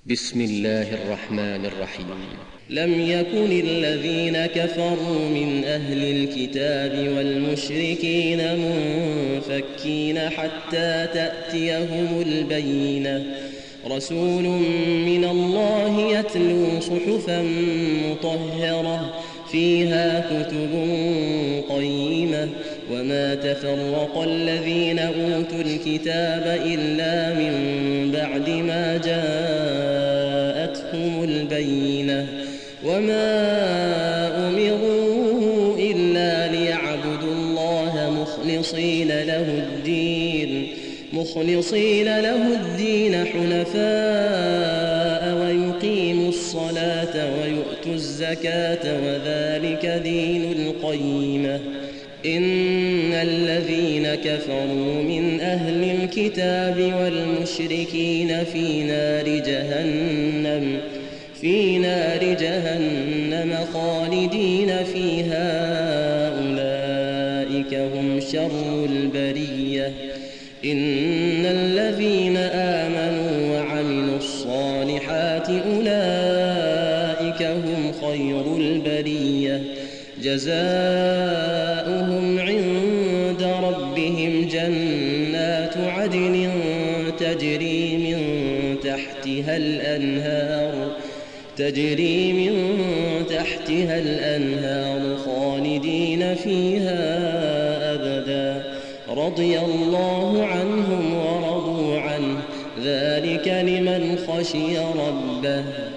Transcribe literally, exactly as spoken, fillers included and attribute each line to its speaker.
Speaker 1: بسم الله الرحمن الرحيم.
Speaker 2: لم يكن الذين كفروا من أهل الكتاب والمشركين منفكين حتى تأتيهم البينة. رسول من الله يتلو صحفا مطهرة فيها كتب قيمة وما تفرق الذين أوتوا الكتاب إلا من بعد ما جاءتهم البينة وما أمروا إلا ليعبدوا الله مخلصين له الدين مخلصين له الدين حنفاء ويقيموا الصلاة ويؤتوا الزكاة وذلك دين القيمة. إن الذين كفروا من أهل الكتاب والمشركين في نار جهنم في نار جهنم خالدين فيها أولئك هم شر البرية. إن الذين آمنوا وعملوا الصالحات أولئك هم خير البرية. جزاؤهم عند ربهم جنات عدن تجري من تحتها الأنهار تجري من تحتها الأنهار خالدين فيها أبدا. رضي الله عنهم ورضوا عنه ذلك لمن خشي ربه.